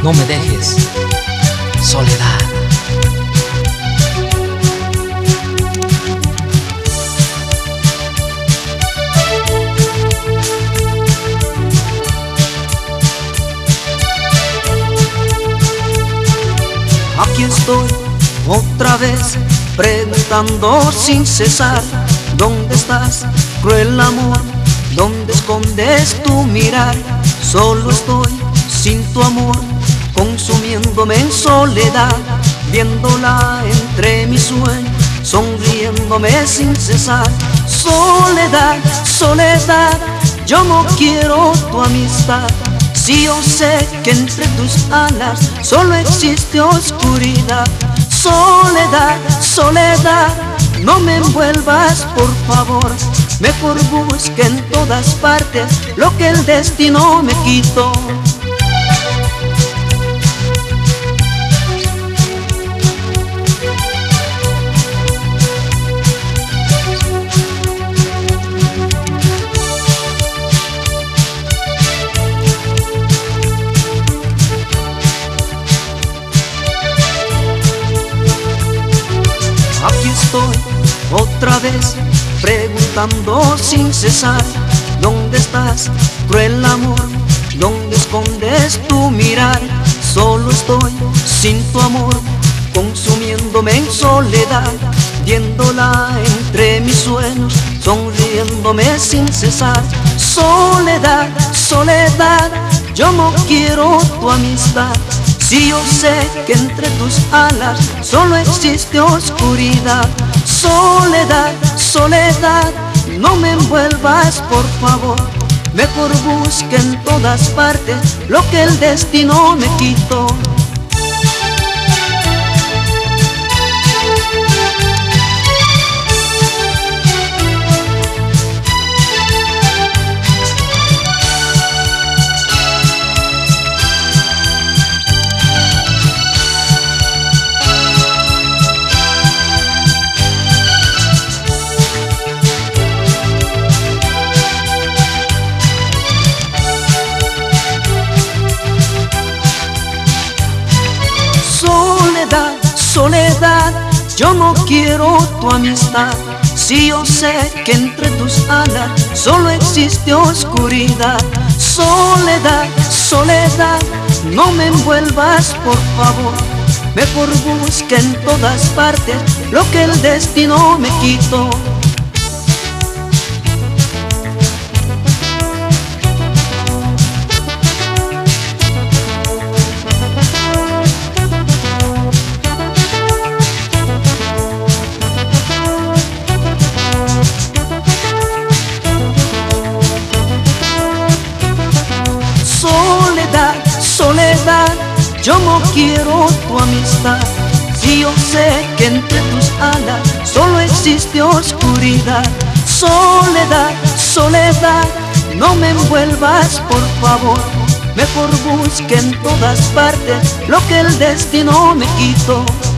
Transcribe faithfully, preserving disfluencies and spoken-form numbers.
no me dejes, soledad. Aquí estoy otra vez preguntando sin cesar: ¿dónde estás, cruel amor? ¿Dónde escondes tu mirar? Solo estoy sin tu amor, consumiéndome en soledad, viéndola entre mis sueños, sonriéndome sin cesar. Soledad, soledad, yo no quiero tu amistad. Si yo sé que entre tus alas solo existe oscuridad. Soledad, soledad, no me envuelvas por favor. Mejor busque en todas partes lo que el destino me quitó. Aquí estoy otra vez preguntando sin cesar: ¿dónde estás, cruel amor? ¿Dónde escondes tu mirar? Solo estoy sin tu amor, consumiéndome en soledad, viéndola entre mis sueños, sonriéndome sin cesar. Soledad, soledad, yo no quiero tu amistad. Si yo sé que entre tus alas solo existe oscuridad. Soledad, soledad, no me envuelvas por favor. Mejor busque en todas partes lo que el destino me quitó. Soledad, soledad, yo no quiero tu amistad. Si yo sé que entre tus alas solo existe oscuridad. Soledad, soledad, no me envuelvas por favor. Mejor busque en todas partes lo que el destino me quitó. Soledad, soledad, yo no quiero tu amistad. Si yo sé que entre tus alas solo existe oscuridad. Soledad, soledad, no me envuelvas por favor. Mejor busque en todas partes lo que el destino me quitó.